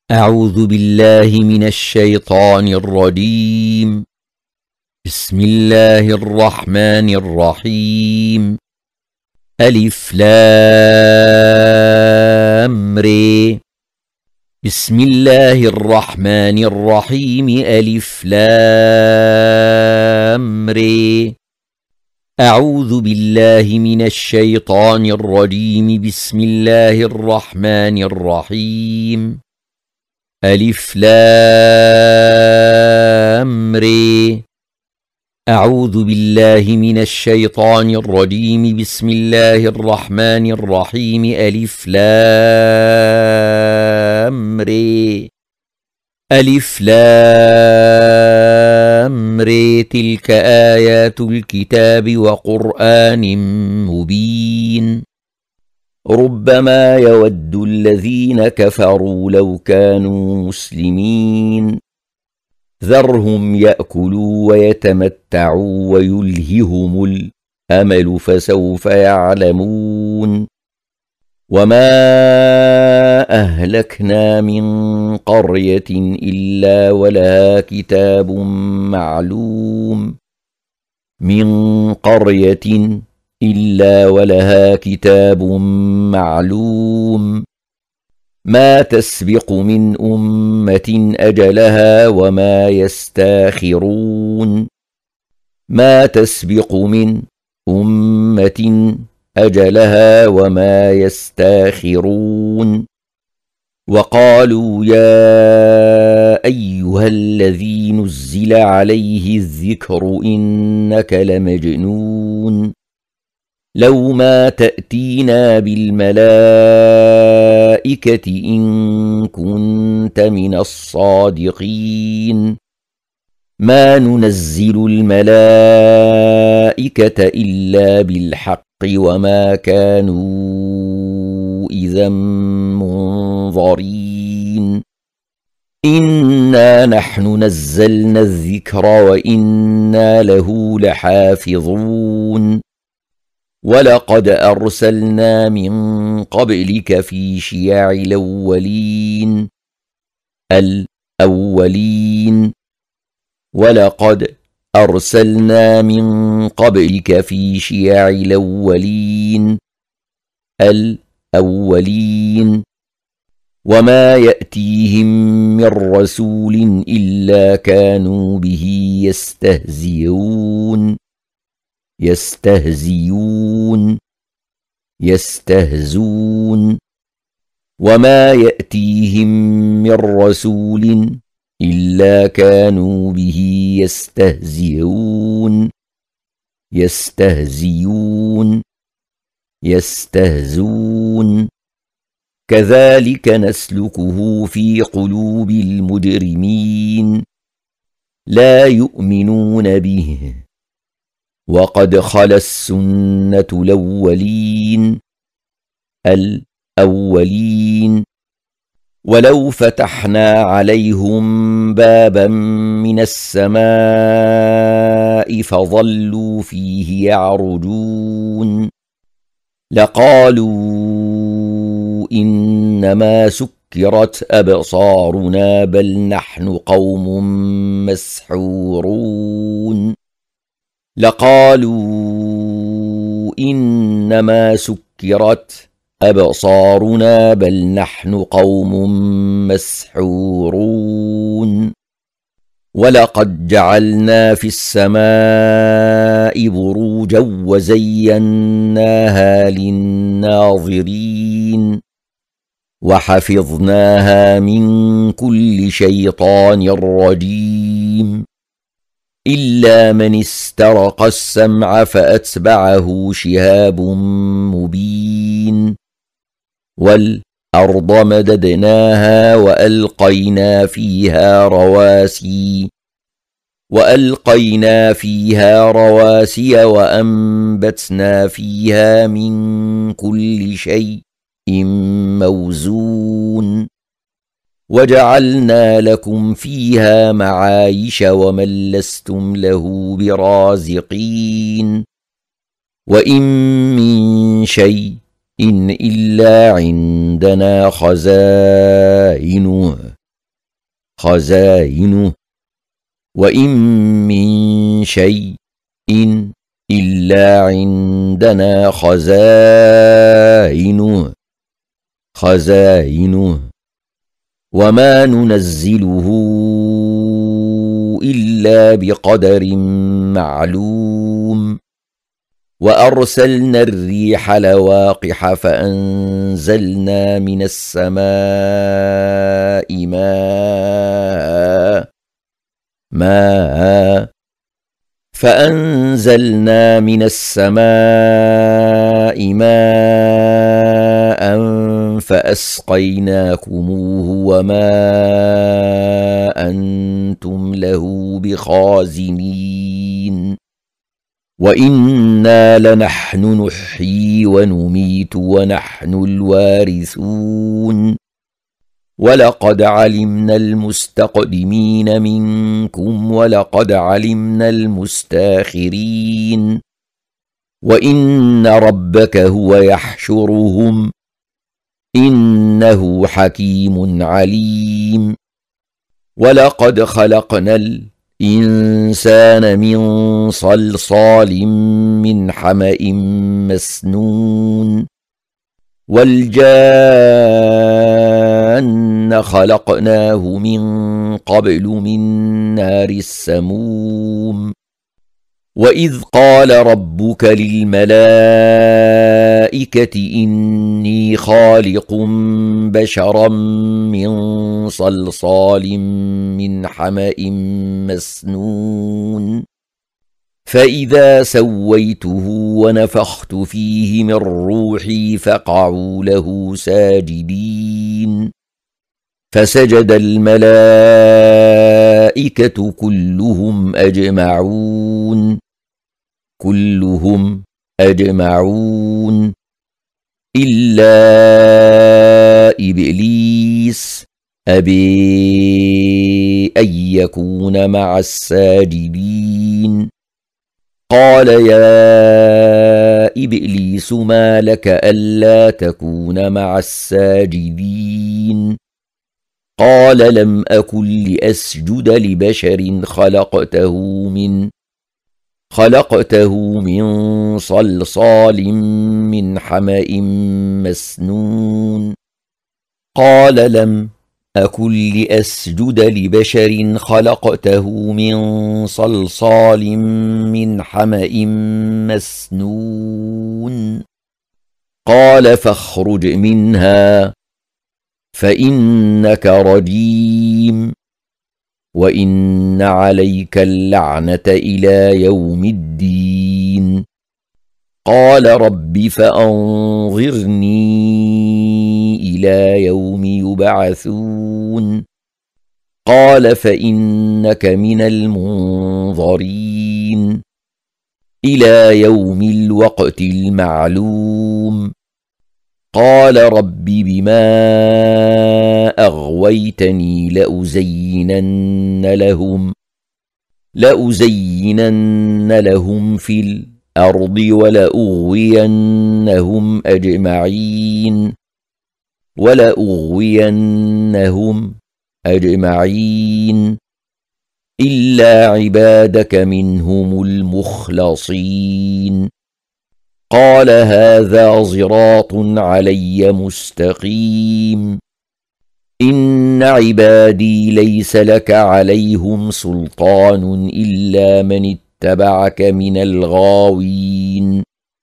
أعوذ بالله من الشيطان الرجيم. بسم الله الرحمن الرحيم. ألف لام ر. بسم الله الرحمن الرحيم. ألف لام ر. أعوذ بالله من الشيطان الرجيم. بسم الله الرحمن الرحيم. ألف لام ر. أعوذ بالله من الشيطان الرجيم. بسم الله الرحمن الرحيم. ألف لام ر. ألف لام ر. تلك آيات الكتاب وقرآن مبين. ربما يود الذين كفروا لو كانوا مسلمين. ذرهم يأكلوا ويتمتعوا ويلههم الأمل فسوف يعلمون. وما أهلكنا من قرية إلا ولها كتاب معلوم. من قرية إلا ولها كتاب معلوم. ما تسبق من أمة أجلها وما يستاخرون. ما تسبق من أمة أجلها وما يستاخرون. وقالوا يا أيها الذي نزل عليه الذكر إنك لمجنون. لو ما تأتينا بالملائكة إن كنت من الصادقين. ما ننزل الملائكة إلا بالحق وما كانوا إذا منظرين. إنا نحن نزلنا الذكر وإنا له لحافظون. ولقد أرسلنا من قبلك في شيع الأولين. ولقد أرسلنا من قبلك في شيع الأولين. وما يأتيهم من رسول إلا كانوا به يستهزون. وما يأتيهم من رسول إلا كانوا به يستهزون. كذلك نسلكه في قلوب المجرمين. لا يؤمنون به. وقد خلت السنة الأولين. ولو فتحنا عليهم بابا من السماء فظلوا فيه يعرجون لقالوا إنما سكرت أبصارنا بل نحن قوم مسحورون. لقالوا إنما سكرت أبصارنا بل نحن قوم مسحورون. ولقد جعلنا في السماء بروجا وزيناها للناظرين. وحفظناها من كل شيطان رجيم. إلا من استرق السمع فأتبعه شهاب مبين. والأرض مددناها وألقينا فيها رواسي وأنبتنا فيها من كل شيء موزون. وجعلنا لكم فيها معايش ومن لستم له برازقين. وإن من شيء إن إلا عندنا خزائنه خزائنه وإن من شيء إلا عندنا خزائنه وما ننزله إلا بقدر معلوم وأرسلنا الريح لواقح فأنزلنا من السماء ماء فأسقيناكموه وما أنتم له بخازنين وإنا لنحن نحيي ونميت ونحن الوارثون ولقد علمنا المستقدمين منكم ولقد علمنا المستاخرين وإن ربك هو يحشرهم إنه حكيم عليم ولقد خلقنا الإنسان من صلصال من حمأ مسنون والجان خلقناه من قبل من نار السموم وإذ قال ربك للملائكة إني خالق بشرا من صلصال من حمأ مسنون فإذا سويته ونفخت فيه من روحي فقعوا له ساجدين فسجد الملائكة كلهم أجمعون إلا إبليس أبي أن يكون مع الساجدين قال يا إبليس ما لك ألا تكون مع الساجدين قال لم أكن لأسجد لبشر خلقته من صلصال من حمأ مسنون قال لم أكن لأسجد لبشر خلقته من صلصال من حمأ مسنون قال فاخرج منها فإنك رجيم وإن عليك اللعنة إلى يوم الدين قال رب فأنظرني إلى يوم يبعثون قال فإنك من المنظرين إلى يوم الوقت المعلوم قال رب بما أغويتني لأزينن لهم في الأرض ولأغوينهم أجمعين إلا عبادك منهم المخلصين قال هذا صراط علي مستقيم إن عبادي ليس لك عليهم سلطان إلا من اتبعك من الغاوين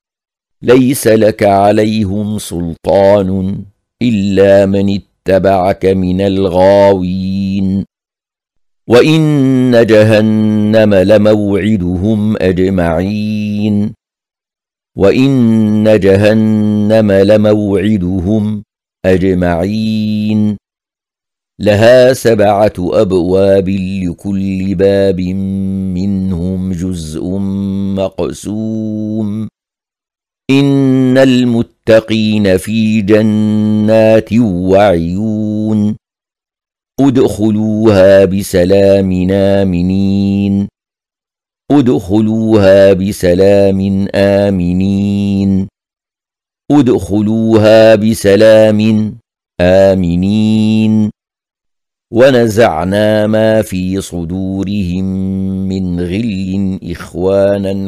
وإن جهنم لموعدهم أجمعين لها 7 أبواب لكل باب منهم جزء مقسوم إن المتقين في جنات وعيون ادخلوها بسلام آمنين ونزعنا ما في صدورهم من غل إخوانا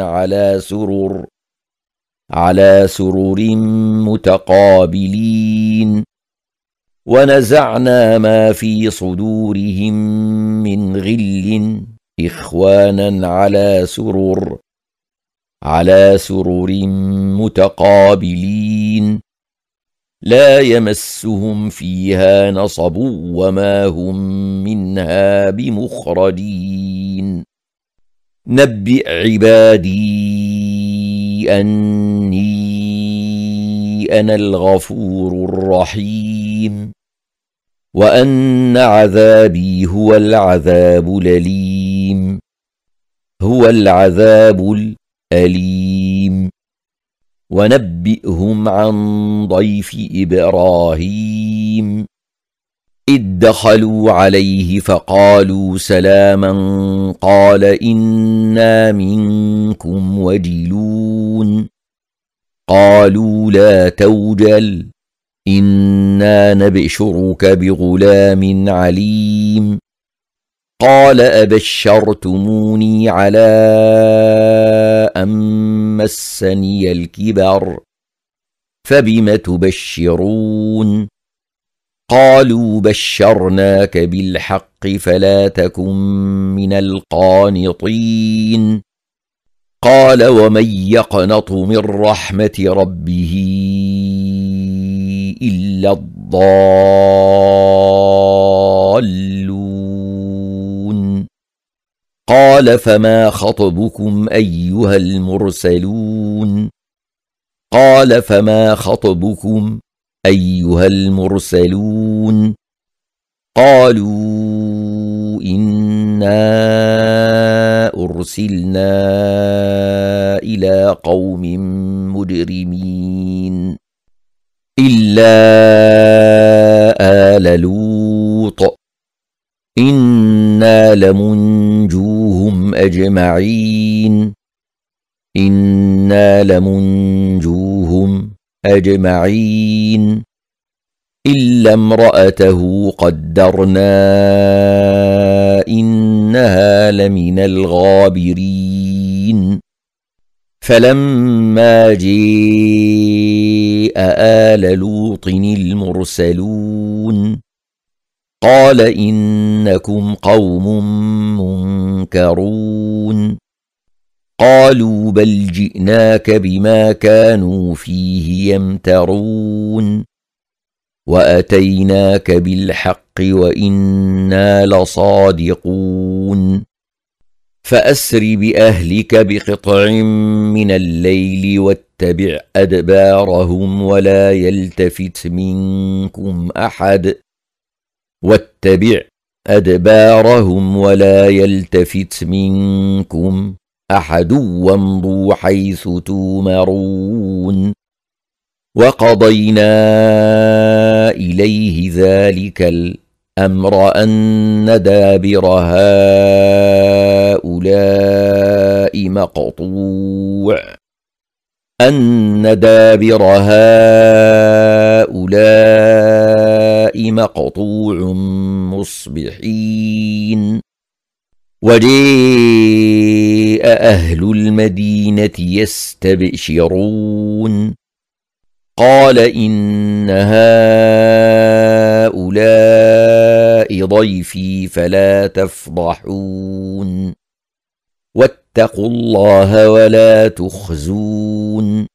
على سرر متقابلين ونزعنا ما في صدورهم من غل إخوانا على سرر متقابلين لا يمسهم فيها نصب وما هم منها بمخرجين نبئ عبادي أني أنا الغفور الرحيم وأن عذابي هو العذاب الأليم ونبئهم عن ضيف إبراهيم إذ دخلوا عليه فقالوا سلاما قال إنا منكم وجلون قالوا لا توجل إنا نبشرك بغلام عليم قال أبشرتموني على أن مسني الكبر فبم تبشرون قالوا بشرناك بالحق فلا تكن من القانطين قال ومن يقنط من رحمة ربه إلا الضالون قال فما خطبكم أيها المرسلون قالوا إنا أرسلنا إلى قوم مجرمين إلا آل لوط إنا لمنجوهم أجمعين إلا امرأته قدرنا إنها لمن الغابرين فلما جاء آل لوط المرسلون قال إنكم قوم منكرون قالوا بل جئناك بما كانوا فيه يمترون وأتيناك بالحق وإنا لصادقون فأسر بأهلك بقطع من الليل واتبع أدبارهم ولا يلتفت منكم أحد وامضوا حيث تومرون وقضينا إليه ذلك الأمر أن دابر هؤلاء مقطوع مصبحين وجاء أهل المدينة يستبشرون قال إن هؤلاء ضيفي فلا تفضحون واتقوا الله ولا تخزون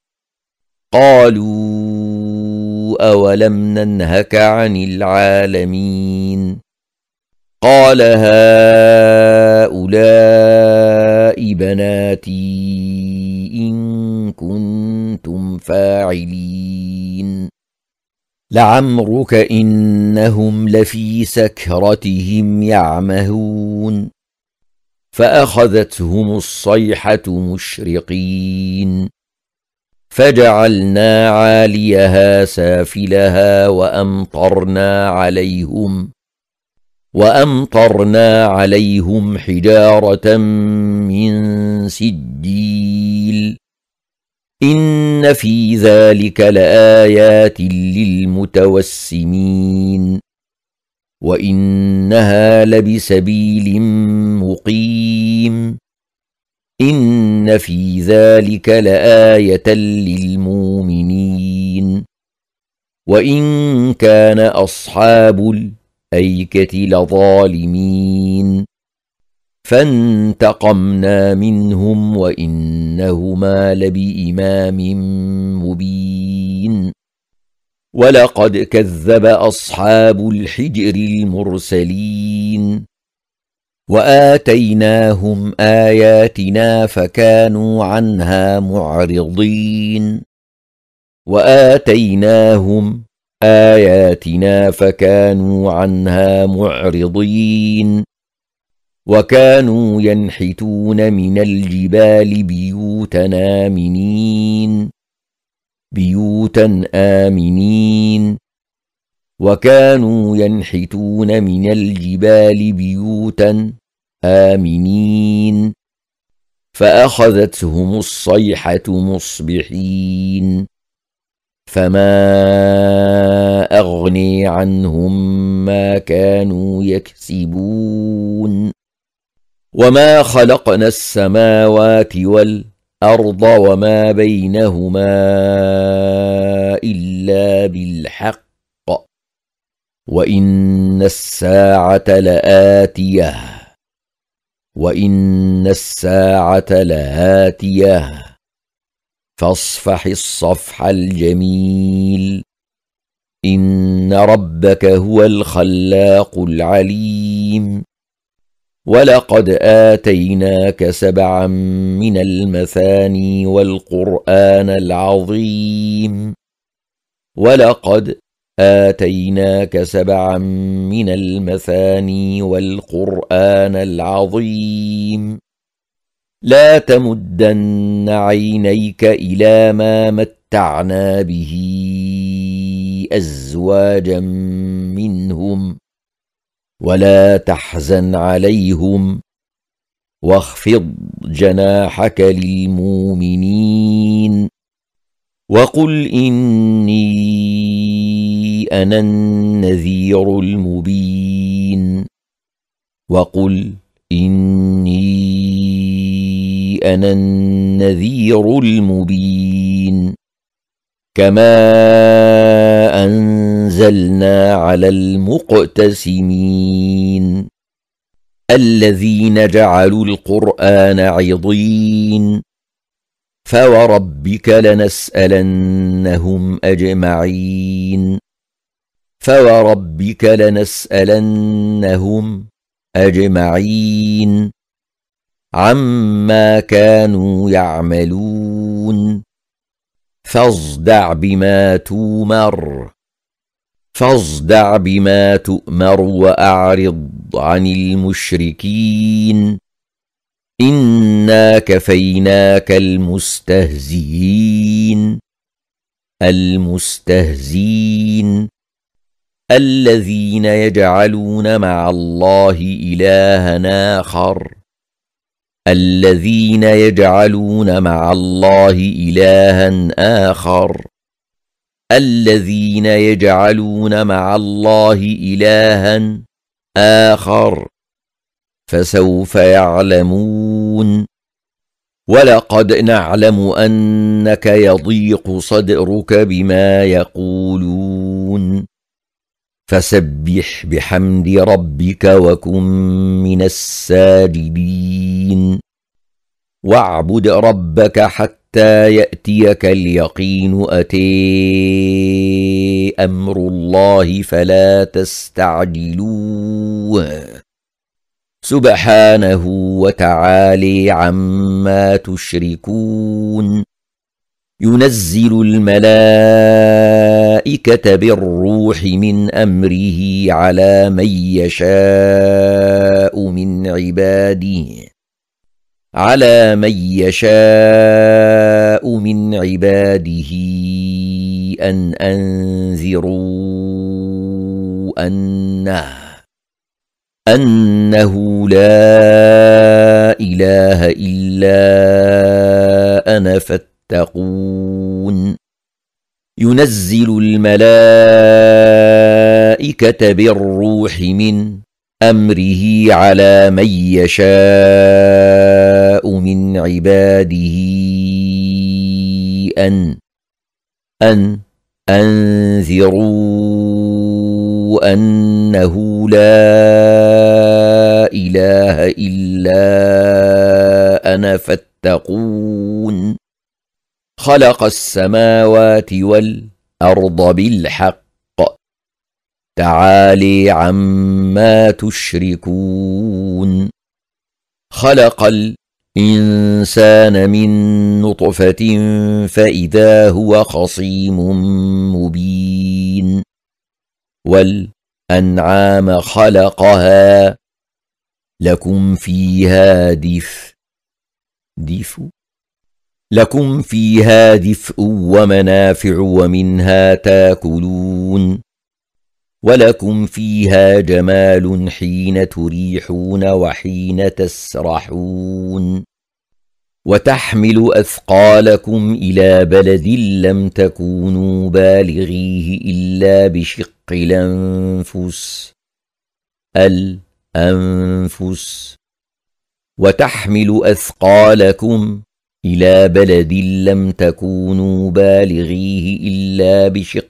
قالوا أولم ننهك عن العالمين قال هؤلاء بناتي إن كنتم فاعلين لعمرك إنهم لفي سكرتهم يعمهون فأخذتهم الصيحة مشرقين فجعلنا عاليها سافلها وأمطرنا عليهم حجارة من سجيل إن في ذلك لآيات للمتوسمين وإنها لبسبيل مقيم إن في ذلك لآية للمؤمنين وإن كان أصحاب الأيكة لظالمين فانتقمنا منهم وإنهما لبإمام مبين ولقد كذب أصحاب الحجر المرسلين وآتيناهم آياتنا فكانوا عنها معرضين وآتيناهم آياتنا فكانوا عنها معرضين وكانوا ينحتون من الجبال بيوتا آمنين وكانوا ينحتون من الجبال بيوتا آمنين فأخذتهم الصيحة مصبحين فما أغني عنهم ما كانوا يكسبون وما خلقنا السماوات والأرض وما بينهما إلا بالحق وإن الساعة لآتية فاصفح الصفح الجميل إن ربك هو الخلاق العليم ولقد آتيناك 7 من المثاني والقرآن العظيم ولقد آتيناك 7 من المثاني والقرآن العظيم لا تمدن عينيك إلى ما متعنا به أزواجا منهم ولا تحزن عليهم واخفض جناحك للمؤمنين وقل إني أنا النذير المبين وقل إني أنا النذير المبين كما أنزلنا على المقتسمين الذين جعلوا القرآن عضين فوربك لنسألنهم أجمعين عما كانوا يعملون فاصدع بما تؤمر وأعرض عن المشركين إنا كفيناك المستهزئين الذين يجعلون مع الله إلها آخر فسوف يعلمون ولقد نعلم أنك يضيق صدرك بما يقولون فسبح بحمد ربك وكن من الساجدين واعبد ربك حتى يأتيك اليقين أتي أمر الله فلا تستعجلوه سبحانه وتعالى عما تشركون ينزل الملائكة بالروح من أمره على من يشاء من عباده أن أنذروا أنه لا إله إلا أنا فاتقون ينزل الملائكة الملائكة بالروح من أمره على من يشاء من عباده أن أنذروا أنه لا إله إلا أنا فاتقون خلق السماوات والأرض بالحق تعالي عما تشركون خلق الإنسان من نطفة فإذا هو خصيم مبين والأنعام خلقها لكم فيها لكم فيها دفء ومنافع ومنها تاكلون ولكم فيها جمال حين تريحون وحين تسرحون وتحمل أثقالكم إلى بلد لم تكونوا بالغيه إلا بشق الأنفس وتحمل أثقالكم إلى بلد لم تكونوا بالغيه إلا بشق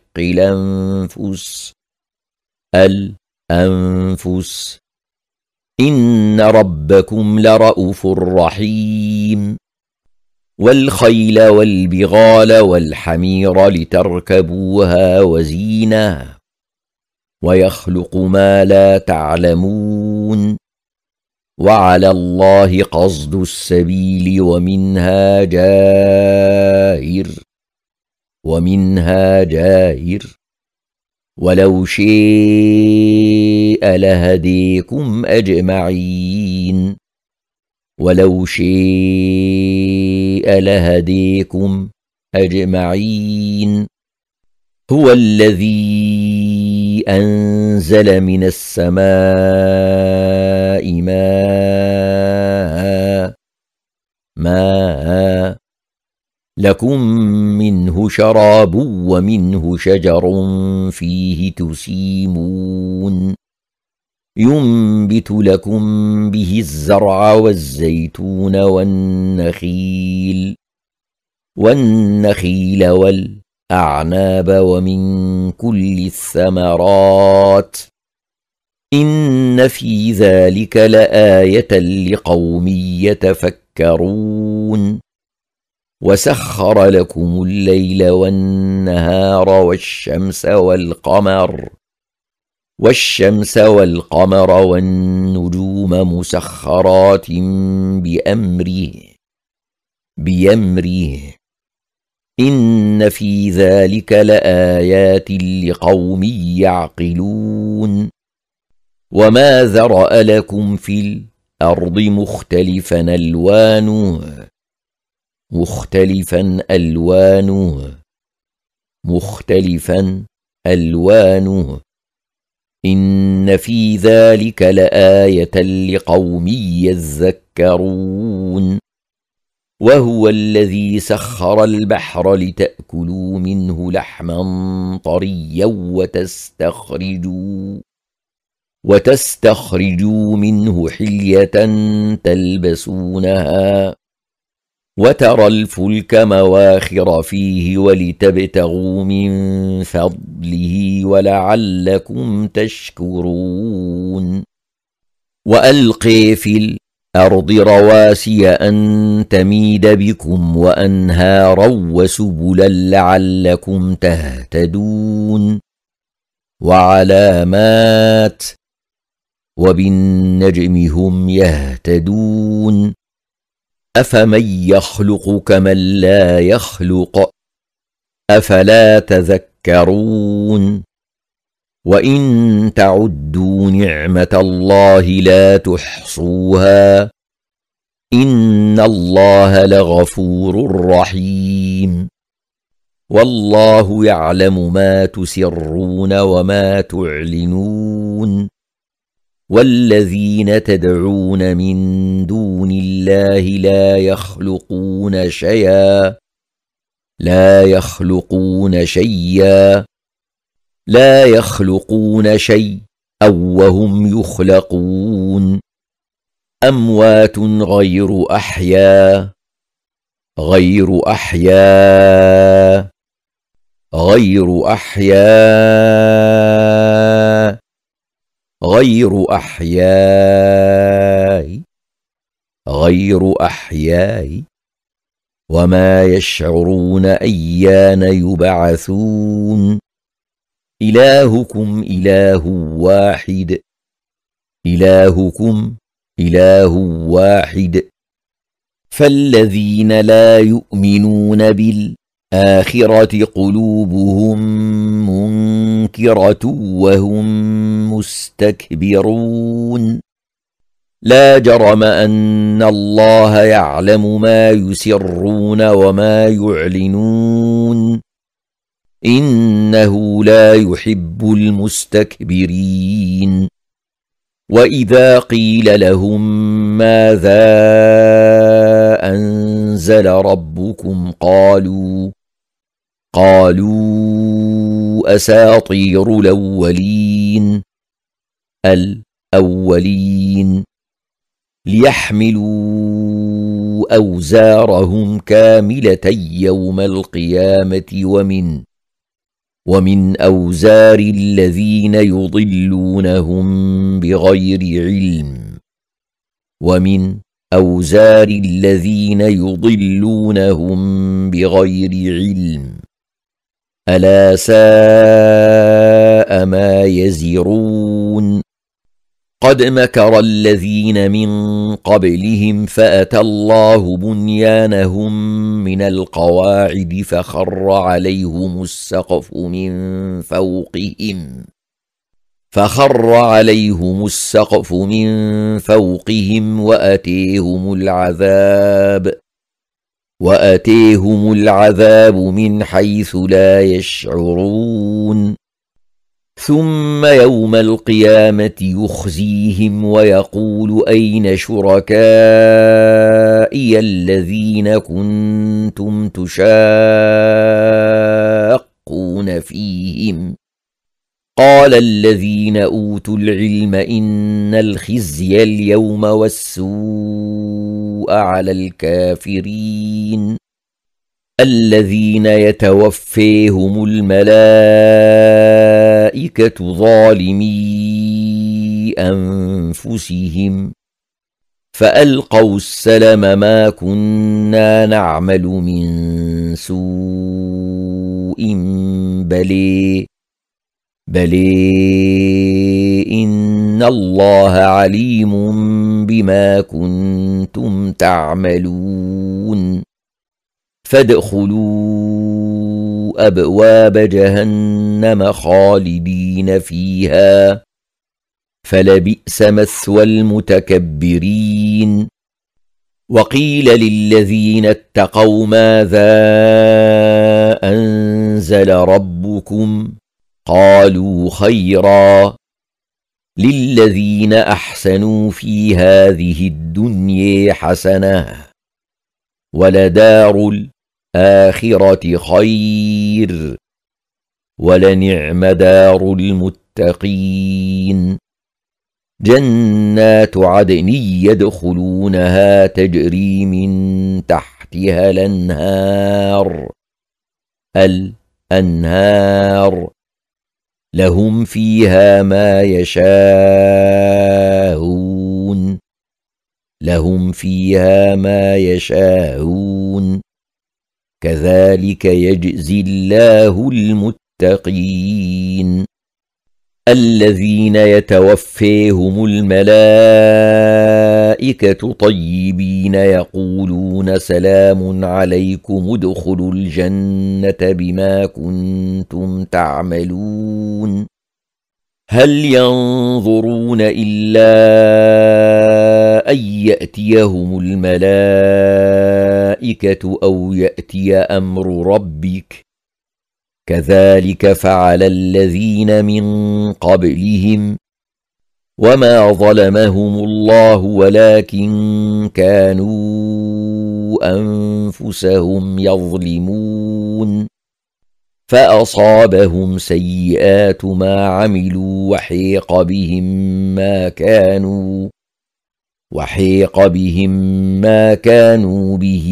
الأنفس إن ربكم لرءوف رحيم والخيل والبغال والحمير لتركبوها وزينة ويخلق ما لا تعلمون وعلى الله قصد السبيل ومنها جائر ولو شيء لهديكم أجمعين هو الذي أنزل من السماء ماء لكم منه شراب ومنه شجر فيه تسيمون ينبت لكم به الزرع والزيتون والنخيل والأعناب ومن كل الثمرات إن في ذلك لآية لقوم يتفكرون وسخر لكم الليل والنهار والشمس والقمر والنجوم مسخرات بأمره إن في ذلك لآيات لقوم يعقلون وما ذرأ لكم في الأرض مختلفا ألوانه إن في ذلك لآية لقوم يذكرون وهو الذي سخر البحر لتأكلوا منه لحما طريا وتستخرجوا منه حلية تلبسونها وترى الفلك مواخر فيه ولتبتغوا من فضله ولعلكم تشكرون وألقي في الأرض رواسي أن تميد بكم وأنهارا وسبلا لعلكم تهتدون وعلامات وبالنجم هم يهتدون أفمن يخلق كمن لا يخلق أفلا تذكرون وإن تعدوا نعمة الله لا تحصوها إن الله لغفور رحيم والله يعلم ما تسرون وما تعلنون والذين تدعون من دون الله لا يخلقون شيئا لا يخلقون شيء أو وهم يخلقون أموات غير أحياء غير أحياء غير أحياء غير أحياء غير أحياء وما يشعرون أيان يبعثون إلهكم إله واحد إلهكم إله واحد فالذين لا يؤمنون بالآخرة قلوبهم منكرة وهم مستكبرون لا جرم أن الله يعلم ما يسرون وما يعلنون إنه لا يحب المستكبرين وإذا قيل لهم ماذا أنزل ربكم قالوا أساطير الأولين ليحملوا أوزارهم كاملة يوم القيامة ومن أوزار الذين يضلونهم بغير علم ألا ساء ما يزرون قد مكر الذين من قبلهم فأتى الله بنيانهم من القواعد فخر عليهم السقف من فوقهم وأتيهم العذاب من حيث لا يشعرون ثم يوم القيامة يخزيهم ويقول أين شركائي الذين كنتم تشاقون فيهم قال الذين أوتوا العلم إن الخزي اليوم والسوء على الكافرين الذين يتوفيهم الملائكة ظالمي أنفسهم فألقوا السلم ما كنا نعمل من سوء بلى إن الله عليم بما كنتم تعملون فادخلوا أبواب جهنم خالدين فيها فلبئس مثوى المتكبرين وقيل للذين اتقوا ماذا أنزل ربكم قالوا خيرا للذين أحسنوا في هذه الدنيا حسنة ولدار الآخرة خير ولنعم دار المتقين جنات عدن يدخلونها تجري من تحتها الأنهار لهم فيها ما يشاءون كذلك يجزي الله المتقين الذين يتوفيهم الملائكة طيبين يقولون سلام عليكم ادخلوا الجنة بما كنتم تعملون هل ينظرون إلا أن يأتيهم الملائكة أو يأتي أمر ربك كذلك فعل الذين من قبلهم وما ظلمهم الله ولكن كانوا أنفسهم يظلمون فأصابهم سيئات ما عملوا وحيق بهم ما كانوا به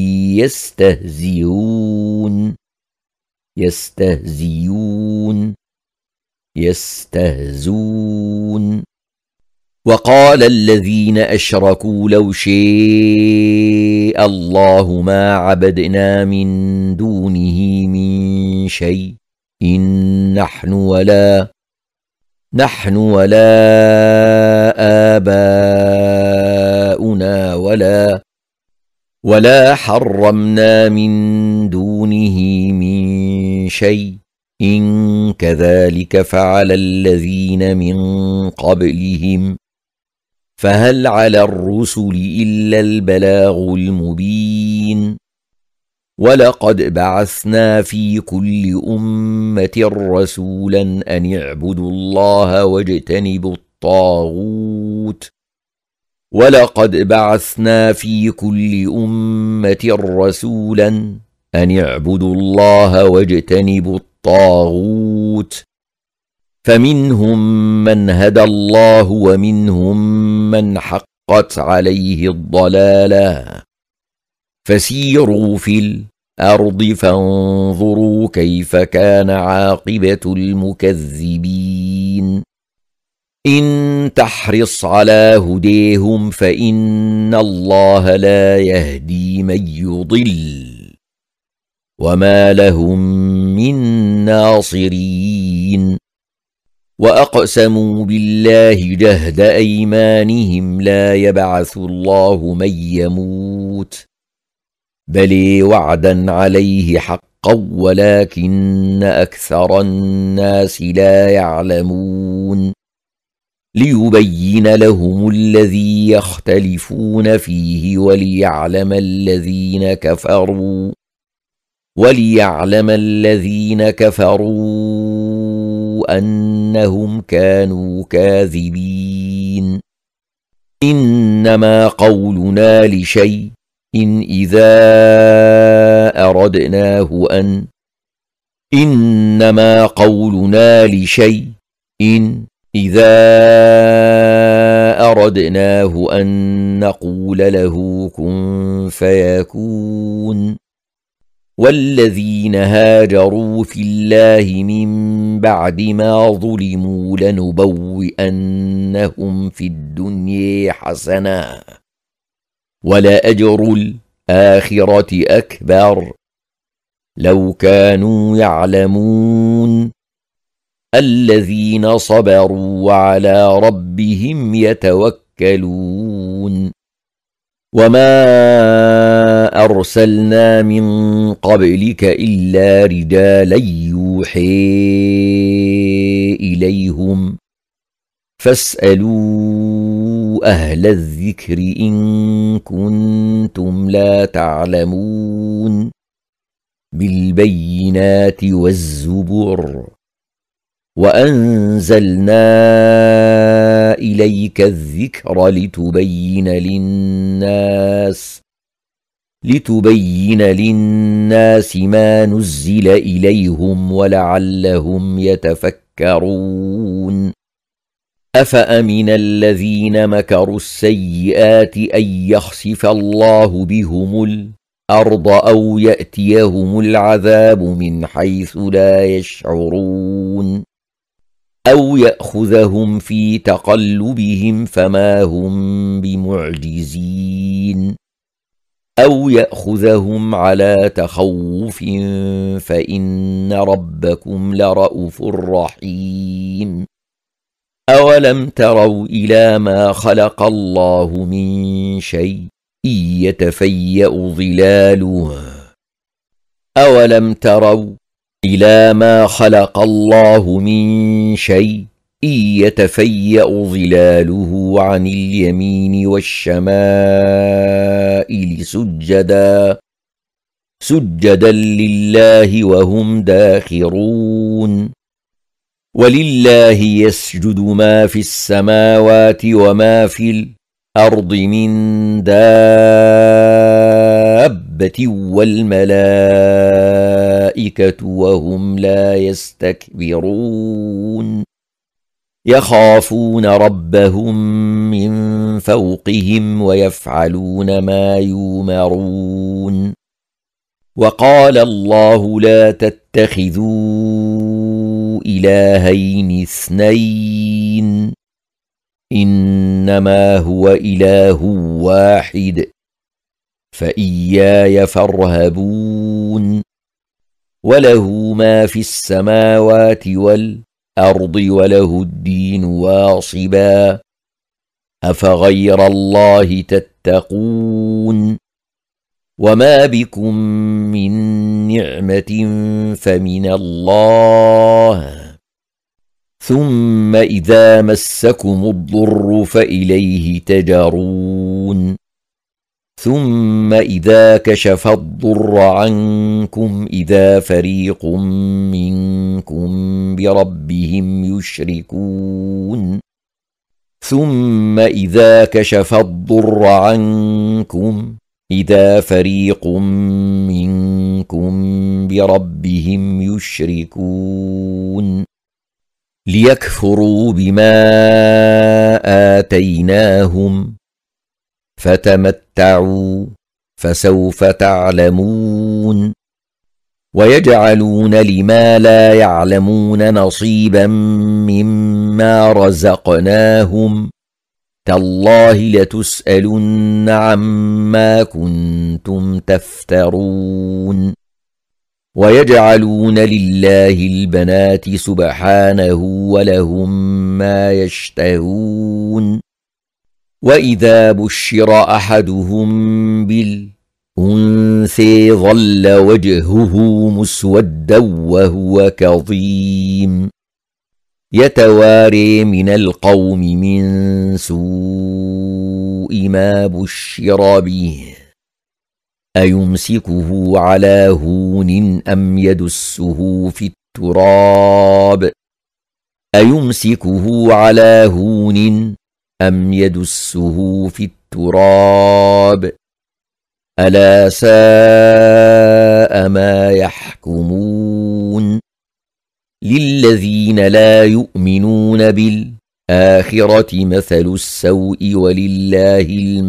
يستهزئون. وقال الذين أشركوا لو شاء الله ما عبدنا من دونه من شيء إن نحن ولا آباؤنا ولا حرمنا من دونه من شيء إن كذلك فعل الذين من قبلهم فهل على الرسل إلا البلاغ المبين. ولقد بعثنا في كل أمة رسولا أن اعبدوا الله واجتنبوا الطاغوت فمنهم من هدى الله ومنهم من حقت عليه الضلالة فسيروا في الأرض فانظروا كيف كان عاقبة المكذبين. إن تحرص على هديهم فإن الله لا يهدي من يضل وما لهم من ناصرين. وأقسموا بالله جهد أيمانهم لا يبعث الله من يموت بل وعدا عليه حقا ولكن أكثر الناس لا يعلمون. ليبين لهم الذي يختلفون فيه وليعلم الذين كفروا أنهم كانوا كاذبين. إنما قولنا لشيء إذا أردناه أن نقول له كن فيكون. والذين هاجروا في الله من بعد ما ظلموا لنبوئنهم في الدنيا حسنة ولأجر الآخرة أكبر لو كانوا يعلمون. الذين صبروا وعلى ربهم يتوكلون. وما أرسلنا من قبلك إلا رجالا يوحي إليهم فاسألوا أهل الذكر إن كنتم لا تعلمون. بالبينات والزبر وأنزلنا إليك الذكر لتبين للناس ما نزل إليهم ولعلهم يتفكرون. أفأمن الذين مكروا السيئات أن يخسف الله بهم الأرض أو يأتيهم العذاب من حيث لا يشعرون أو يأخذهم في تقلبهم فما هم بمعجزين أو يأخذهم على تخوف فإن ربكم لرءوف رحيم. أولم تروا إلى ما خلق الله من شيء يتفيأ ظلاله عن اليمين والشمائل سجدا لله وهم داخرون. ولله يسجد ما في السماوات وما في الأرض من دابة والملائكة الملائكة وهم لا يستكبرون يخافون ربهم من فوقهم ويفعلون ما يؤمرون وقال الله لا تتخذوا إلهين اثنين إنما هو إله واحد فإياي فارهبون وله ما في السماوات والأرض وله الدين واصبا أفغير الله تتقون وما بكم من نعمة فمن الله ثم إذا مسكم الضر فإليه تجرون ثم إذا كشف الضر عنكم إذا فريق منكم بربهم يشركون ثم إذا كشف الضر عنكم إذا فريق منكم بربهم يشركون ليكفروا بما آتيناهم فتمتعوا فسوف تعلمون ويجعلون لما لا يعلمون نصيبا مما رزقناهم تالله لتسألن عما كنتم تفترون ويجعلون لله البنات سبحانه ولهم ما يشتهون وإذا بشر أحدهم بالأنثى ظل وجهه مسودا وهو كظيم يتواري من القوم من سوء ما بشر به أيمسكه على هون أم يدسه في التراب أيمسكه على هون أم يدسه في التراب ألا ساء ما يحكمون للذين لا يؤمنون بالآخرة مثل السوء ولله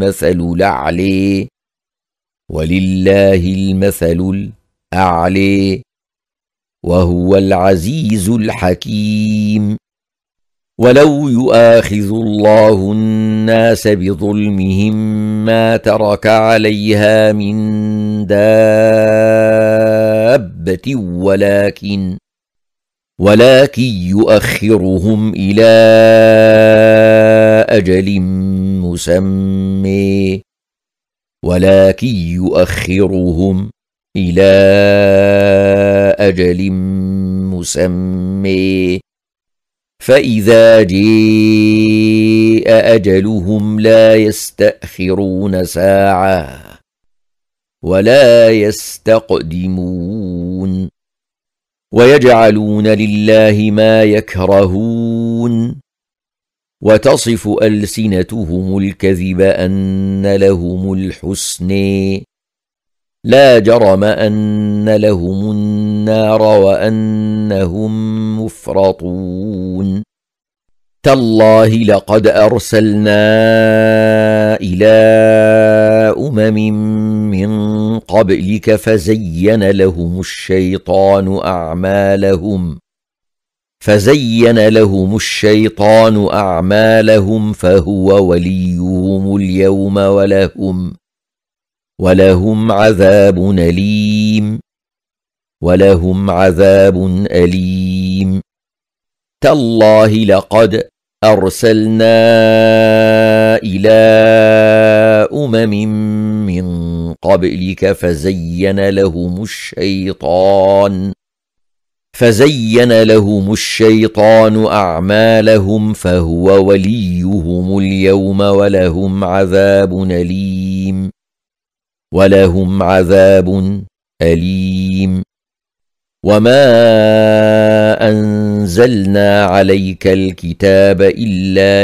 المثل الأعلى وهو العزيز الحكيم ولو يؤاخذ الله الناس بظلمهم ما ترك عليها من دابة ولكن يؤخرهم إلى أجل مسمى فإذا جاء أجلهم لا يستأخرون ساعة ولا يستقدمون ويجعلون لله ما يكرهون وتصف ألسنتهم الكذب أن لهم الحسنى لا جرم أن لهم النار وأنهم مفرطون تالله لقد أرسلنا إلى أمم من قبلك فزين لهم الشيطان أعمالهم فهو وليهم اليوم ولهم عذاب أليم تالله لقد أرسلنا إلى أمم من قبلك فزين لهم الشيطان أعمالهم فهو وليهم اليوم ولهم عذاب أليم وما أنزلنا عليك الكتاب إلا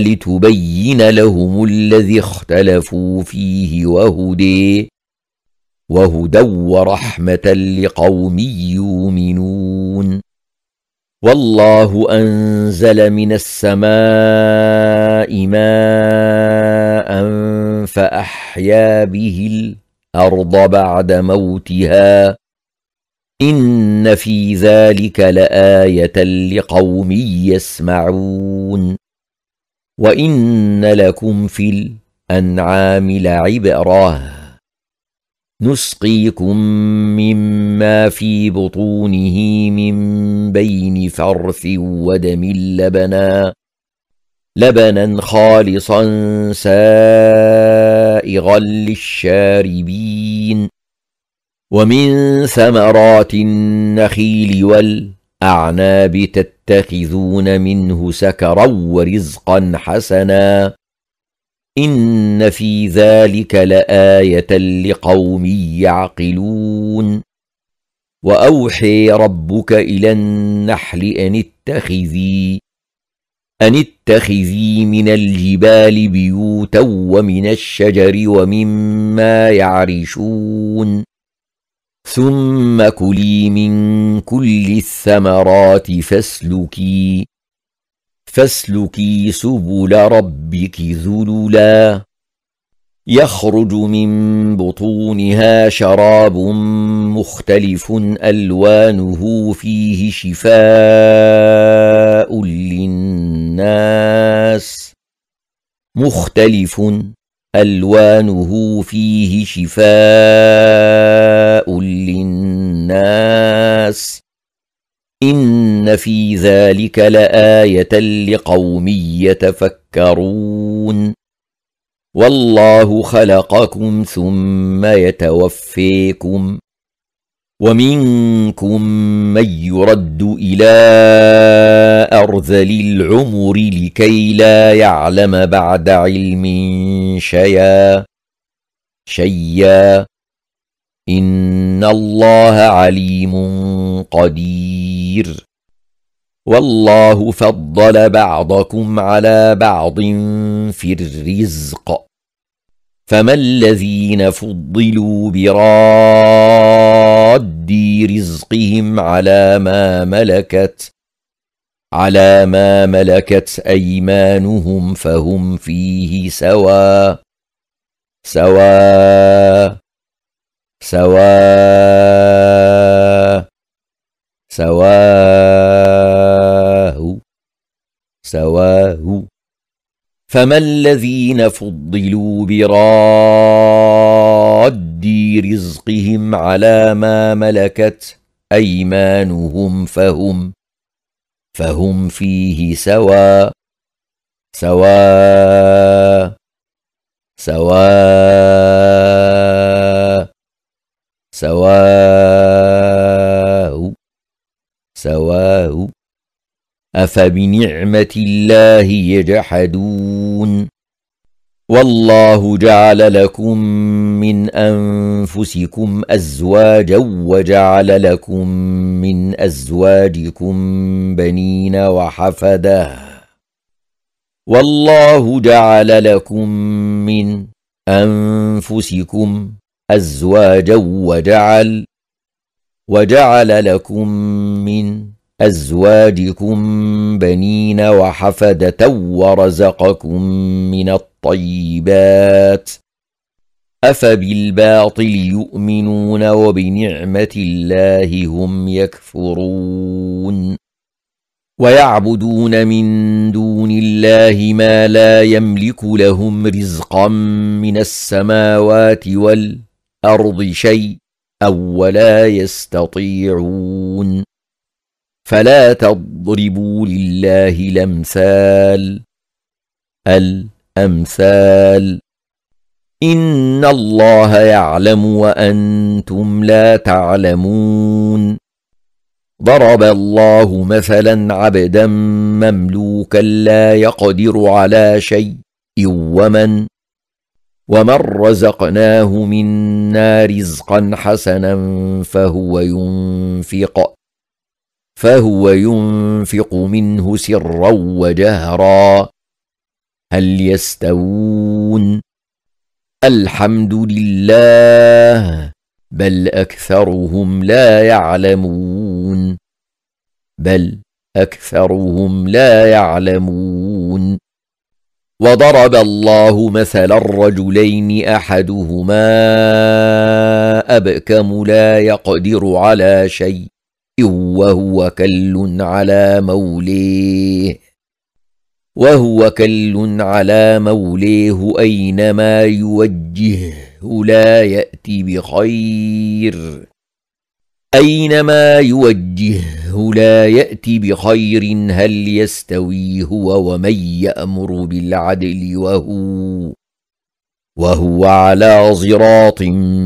لتبين لهم الذي اختلفوا فيه وهدى ورحمة لقوم يؤمنون. والله أنزل من السماء ماء فأحيا به الأرض بعد موتها إن في ذلك لآية لقوم يسمعون. وإن لكم في الأنعام لعبرة نسقيكم مما في بطونه من بين فرث ودم لبنا خالصا سائغا للشاربين ومن ثمرات النخيل والأعناب تتخذون منه سكرا ورزقا حسنا إن في ذلك لآية لقوم يعقلون. وأوحي ربك إلى النحل أن اتخذي من الجبال بيوتا ومن الشجر ومما يعرشون ثم كلي من كل الثمرات فاسلكي سبل ربك ذللا يخرج من بطونها شراب مختلف ألوانه فيه شفاء للناس إن في ذلك لآية لقوم يتفكرون. والله خلقكم ثم يتوفيكم ومنكم من يرد إلى أرذل العمر لكي لا يعلم بعد علم شيئا إن الله عليم قدير. والله فضل بعضكم على بعض في الرزق فما الذين فضلوا براد رزقهم على ما ملكت أيمانهم فهم فيه سواء فما الذين فضلوا براد رزقهم على ما ملكت أيمانهم فهم فيه سواء أفبنعمة الله يجحدون. والله جعل لكم من أنفسكم أزواجا وجعل لكم من أزواجكم بنين وحفدة والله جعل لكم من أنفسكم أزواجا وجعل لكم من أزواجكم بنين وحفدة ورزقكم من الطيبات أفبالباطل يؤمنون وبنعمة الله هم يكفرون. ويعبدون من دون الله ما لا يملك لهم رزقا من السماوات والأرض شيئا ولا يستطيعون. فلا تضربوا لله الأمثال إن الله يعلم وأنتم لا تعلمون. ضرب الله مثلا عبدا مملوكا لا يقدر على شيء ومن رزقناه منا رزقا حسنا فهو ينفق منه سرا وجهرا هل يستوون؟ الحمد لله بل أكثرهم لا يعلمون بل أكثرهم لا يعلمون وضرب الله مثلا الرجلين أحدهما أبكم لا يقدر على شيء وهو كل على موليه أينما يوجهه لا يأتي بخير هل يستوي هو ومن يأمر بالعدل وهو على صراط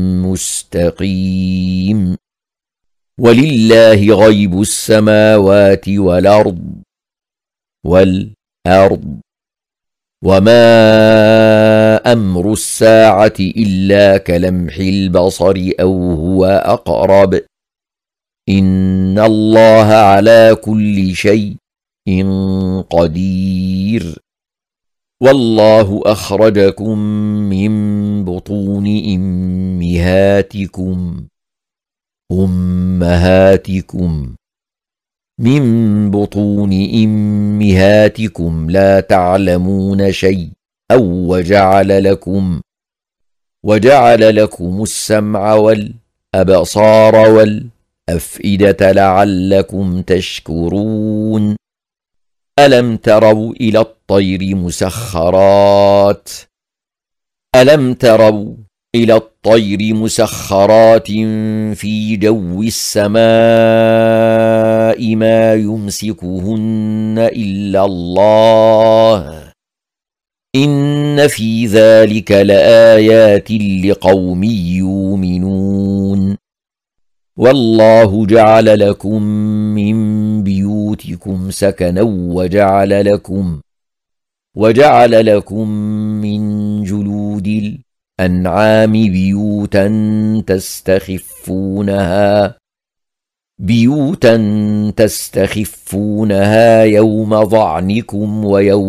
مستقيم ولله غيب السماوات والأرض وما أمر الساعة إلا كلمح البصر أو هو أقرب إن الله على كل شيء قدير والله أخرجكم من بطون أمهاتكم لا تعلمون شيء أو وجعل لكم السمع والأبصار والأفئدة لعلكم تشكرون ألم تروا إلى الطير مسخرات في جو السماء ما يمسكهن إلا الله إن في ذلك لآيات لقوم يؤمنون والله جعل لكم من بيوتكم سكنا وجعل لكم من جلود الأنعام بيوتا تستخفونها يوم ظعنكم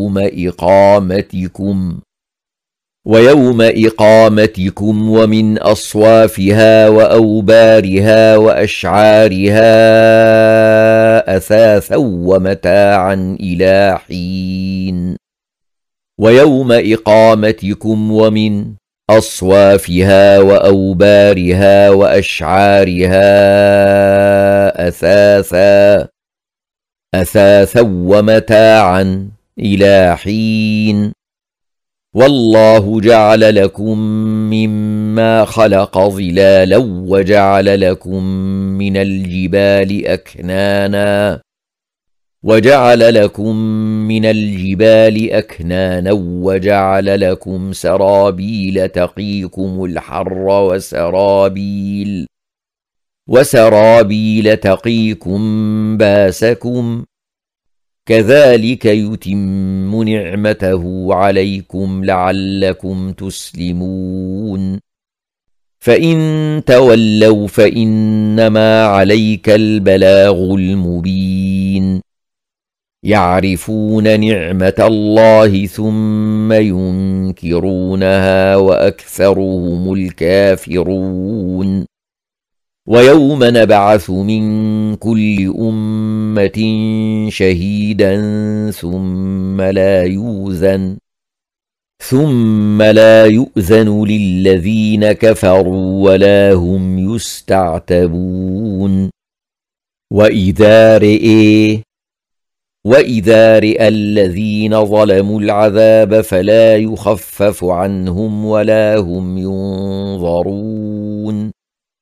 ويوم إقامتكم ومن أصوافها وأوبارها وأشعارها أثاثا ومتاعا إلى حين ويوم إقامتكم ومن أصوافها وأوبارها وأشعارها أثاثا ومتاعا إلى حين والله جعل لكم مما خلق ظلالا وجعل لكم من الجبال أكنانا وجعل لكم سرابيل تقيكم الحر وسرابيل تقيكم باسكم كذلك يتم نعمته عليكم لعلكم تسلمون فإن تولوا فإنما عليك البلاغ المبين يعرفون نعمة الله ثم ينكرونها وأكثرهم الكافرون ويوم نبعث من كل أمة شهيدا ثم لا يؤذن للذين كفروا ولا هم يستعتبون وإذا رئ الذين ظلموا العذاب فلا يخفف عنهم ولا هم ينظرون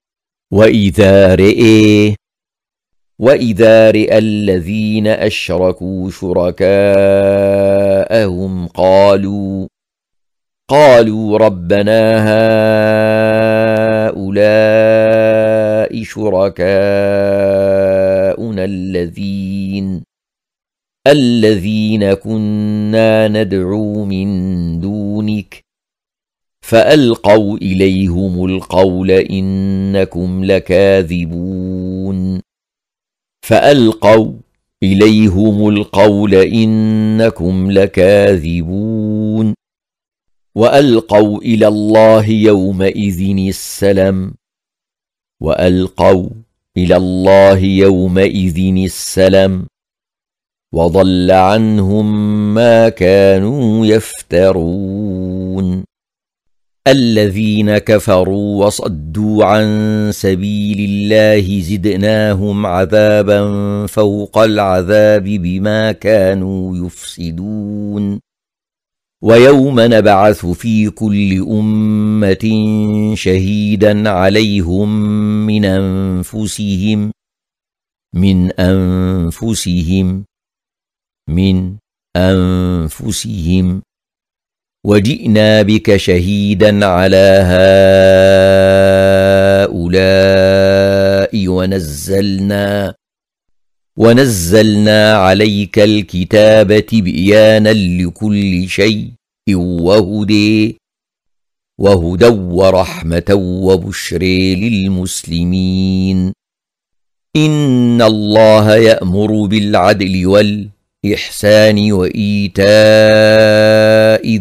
وإذا رئ الذين أشركوا شركاءهم قالوا ربنا هؤلاء شركاؤنا الذين كنا ندعو من دونك فألقوا إليهم القول إنكم لكاذبون وألقوا إلى الله يومئذ السلم وألقوا إلى الله يومئذ السلم وضل عنهم ما كانوا يفترون الذين كفروا وصدوا عن سبيل الله زدناهم عذابا فوق العذاب بما كانوا يفسدون ويوم نبعث في كل أمة شهيدا عليهم من أنفسهم وجئنا بك شهيدا على هؤلاء ونزلنا عليك الكتاب تبيانا لكل شيء وهدى ورحمة وبشر للمسلمين إن الله يأمر بالعدل والإحسان وإيتاء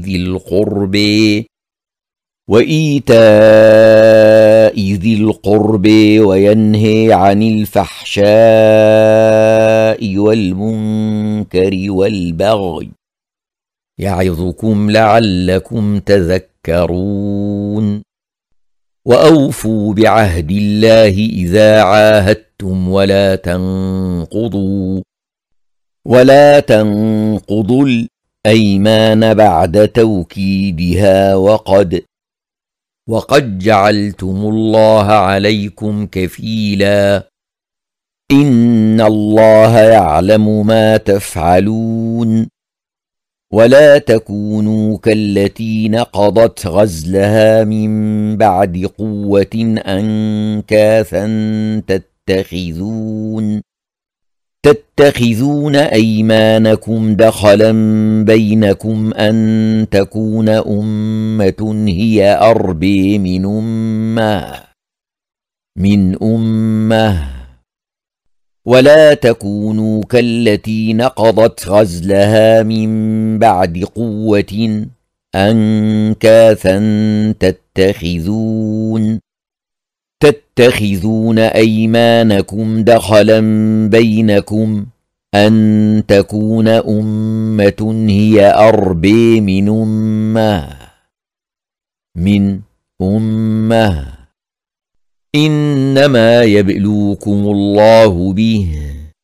ذي القرب وينهي عن الفحشاء والمنكر والبغي يعظكم لعلكم تذكرون وأوفوا بعهد الله إذا عاهدتم ولا تنقضوا الأيمان بعد توكيدها وقد جعلتم الله عليكم كفيلا إن الله يعلم ما تفعلون ولا تكونوا كالتي نقضت غزلها من بعد قوة أنكاثا تتخذون أيمانكم دخلا بينكم أن تكون أمة هي أربى من أمة ولا تكونوا كالتي نقضت غزلها من بعد قوة أنكاثا تتخذون أيمانكم دخلا بينكم أن تكون أمة هي أربى من أمة إنما يبلوكم الله به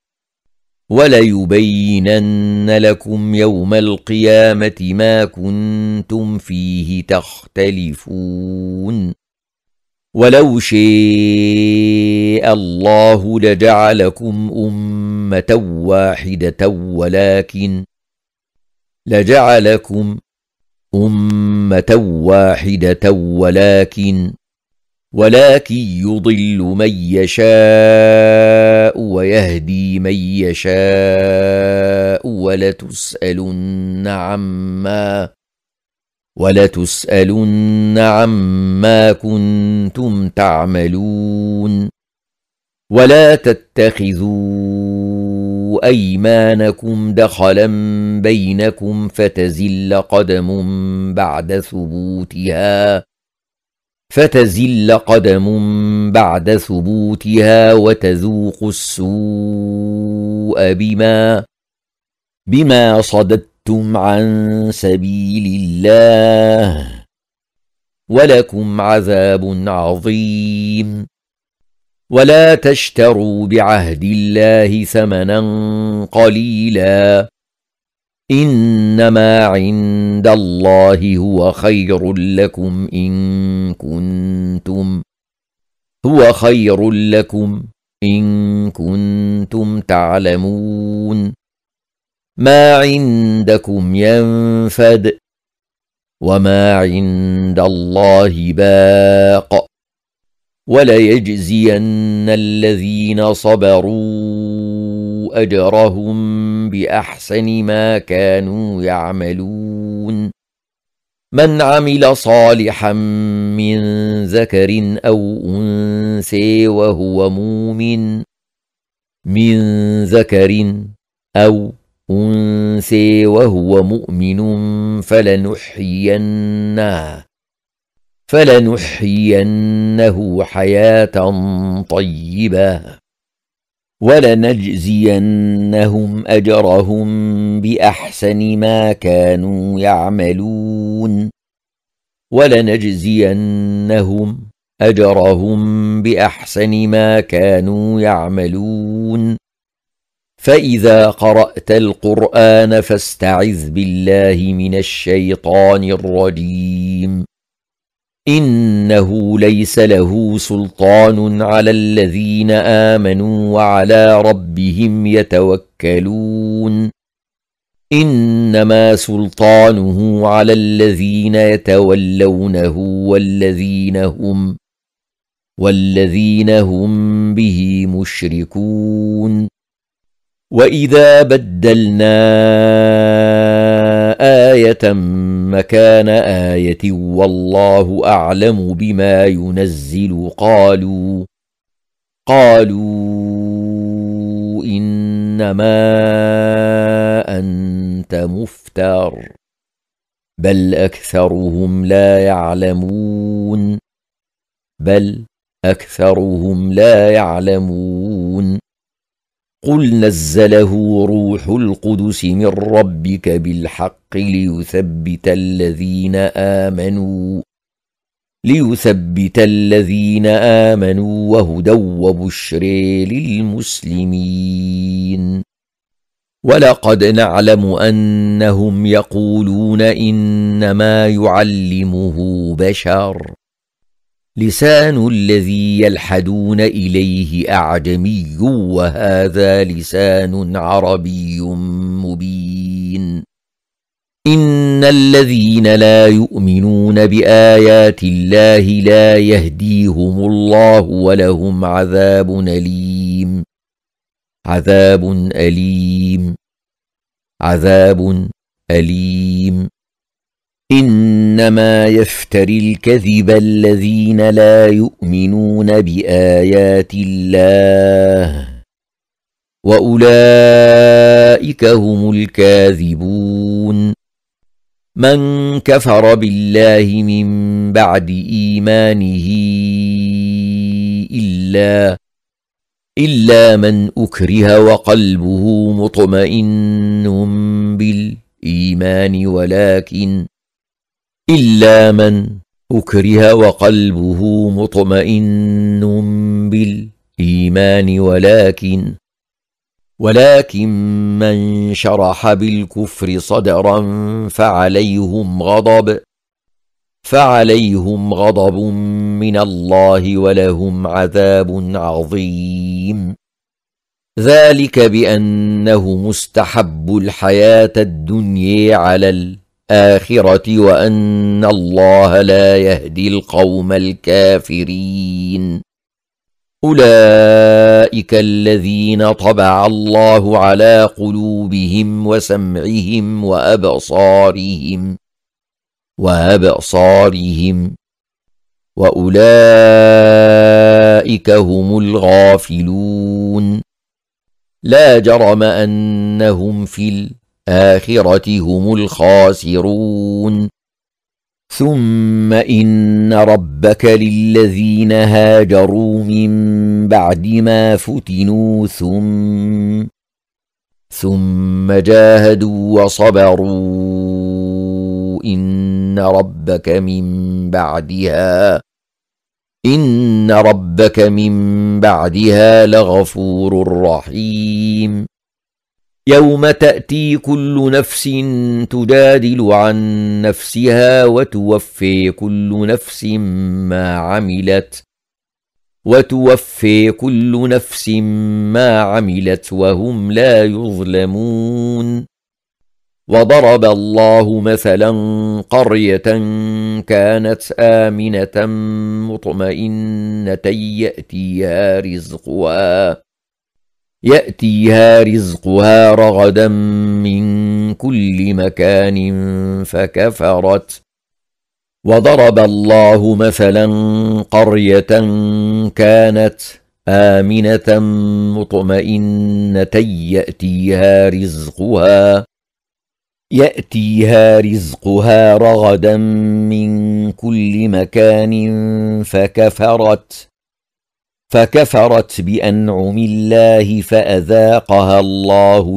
وليبينن لكم يوم القيامة ما كنتم فيه تختلفون ولو شاء الله لجعلكم أمة واحدة ولكن يضل من يشاء ويهدي من يشاء ولتسألن عما كنتم تعملون ولا تتخذوا أيمانكم دخلا بينكم فتزل قدم بعد ثبوتها وتذوقوا السوء بما صددتم عن سبيل الله ولكم عذاب عظيم ولا تشتروا بعهد الله ثمنا قليلا إنما عند الله هو خير لكم إن كنتم تعلمون ما عندكم ينفد وما عند الله باق وليجزين الذين صبروا أجرهم بأحسن ما كانوا يعملون من عمل صالحا من ذكر أو أنثى وهو مؤمن فلنحيينه حياة طيبة ولنجزينهم أجرهم بأحسن ما كانوا يعملون ولنجزينهم أجرهم بأحسن ما كانوا يعملون فإذا قرأت القرآن فاستعذ بالله من الشيطان الرجيم إنه ليس له سلطان على الذين آمنوا وعلى ربهم يتوكلون إنما سلطانه على الذين يتولونه والذين هم به مشركون وإذا بدلنا آية مكان آية والله أعلم بما ينزل قالوا إنما أنت مفتر بل أكثرهم لا يعلمون قل نزله روح القدس من ربك بالحق ليثبت الذين آمنوا وهدى وبشر للمسلمين ولقد نعلم أنهم يقولون إنما يعلمه بشر لسان الذي يلحدون إليه أعجمي وهذا لسان عربي مبين إن الذين لا يؤمنون بآيات الله لا يهديهم الله ولهم عذاب أليم إنما يفتري الكذب الذين لا يؤمنون بآيات الله وأولئك هم الكاذبون من كفر بالله من بعد إيمانه إلا من أكره وقلبه مطمئن بالإيمان ولكن من شرح بالكفر صدرا فعليهم غضب من الله ولهم عذاب عظيم ذلك بأنه مستحب الحياة الدنيا على الآخرة وأن الله لا يهدي القوم الكافرين أولئك الذين طبع الله على قلوبهم وسمعهم وأبصارهم وأولئك هم الغافلون لا جرم أنهم في الآخرة هم الخاسرون ثم إن ربك للذين هاجروا من بعد ما ثُمَّ ثم جاهدوا وصبروا إن ربك من بعدها لغفور رحيم يوم تأتي كل نفس تجادل عن نفسها وتوفي كل نفس ما عملت وهم لا يظلمون وضرب الله مثلا قرية كانت آمنة مطمئنة يأتيها رزقها رغدا من كل مكان فكفرت وضرب الله مثلا قرية كانت آمنة مطمئنة يأتيها رزقها رغدا من كل مكان فكفرت بأنعم الله فأذاقها الله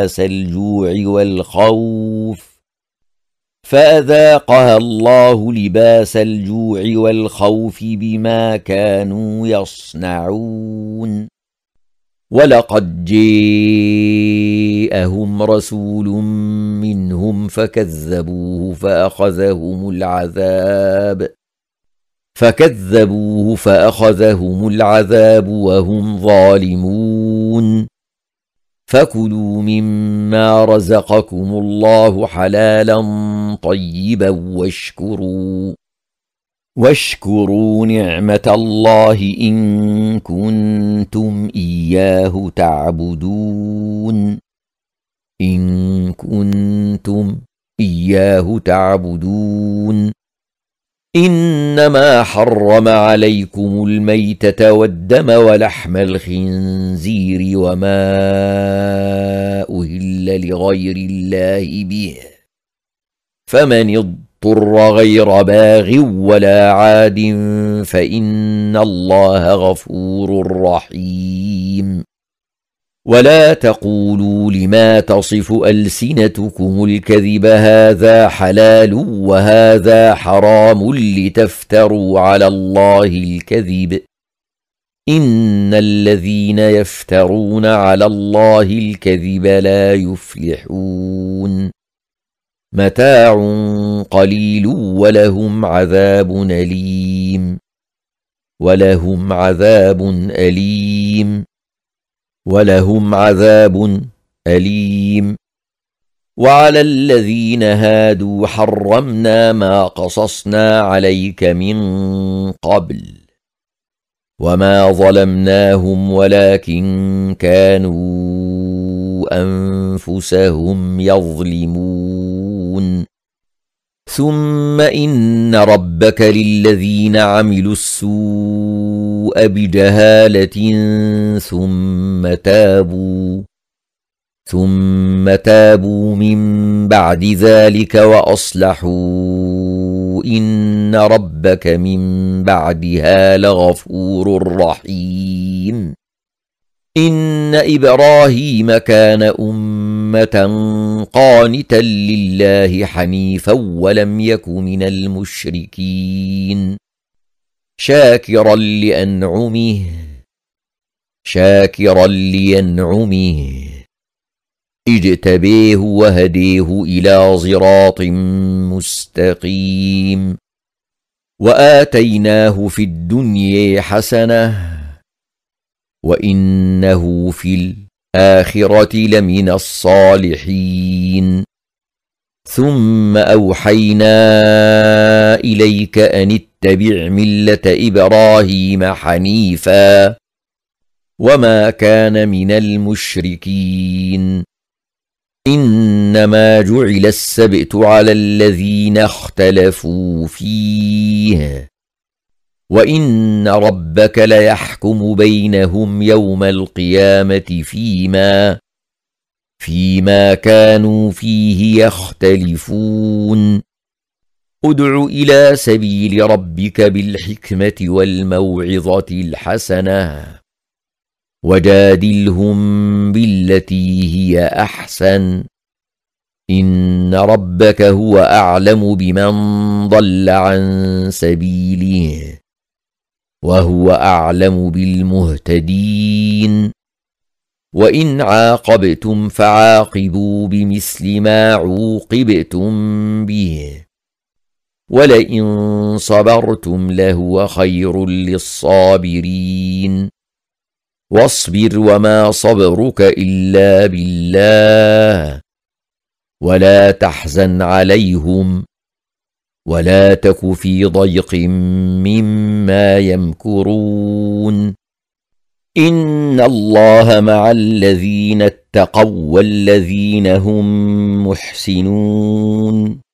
لباس الجوع والخوف بما كانوا يصنعون. ولقد جاءهم رسول منهم فكذبوه فأخذهم العذاب وهم ظالمون. فكلوا مما رزقكم الله حلالا طيبا واشكروا نعمة الله إن كنتم إياه تعبدون. إنما حرم عليكم الميتة والدم ولحم الخنزير وما أهل لغير الله به، فمن اضطر غير باغ ولا عاد فإن الله غفور رحيم. ولا تقولوا لما تصف ألسنتكم الكذب هذا حلال وهذا حرام لتفتروا على الله الكذب، إن الذين يفترون على الله الكذب لا يفلحون. متاع قليل ولهم عذاب أليم. وعلى الذين هادوا حرمنا ما قصصنا عليك من قبل، وما ظلمناهم ولكن كانوا أنفسهم يظلمون. ثم إن ربك للذين عملوا السوء بجهالة ثم تابوا من بعد ذلك وأصلحوا إن ربك من بعدها لغفور رحيم. إن إبراهيم كان أمة قانتا لله حنيفا ولم يك من المشركين، شاكرا لأنعمه اجتبيه وهديه إلى صراط مستقيم. وآتيناه في الدنيا حسنة وإنه في الآخرة لمن الصالحين. ثم أوحينا إليك أن اتبع ملة إبراهيم حنيفا وما كان من المشركين. إنما جعل السبت على الذين اختلفوا فيه، وإن ربك ليحكم بينهم يوم القيامة فيما كانوا فيه يختلفون. ادع إلى سبيل ربك بالحكمة والموعظة الحسنة وجادلهم بالتي هي أحسن، إن ربك هو أعلم بمن ضل عن سبيله وهو أعلم بالمهتدين. وإن عاقبتم فعاقبوا بمثل ما عوقبتم به ولئن صبرتم لهو خير للصابرين. واصبر وما صبرك إلا بالله ولا تحزن عليهم ولا تك في ضيق مما يمكرون. إن الله مع الذين اتقوا والذين هم محسنون.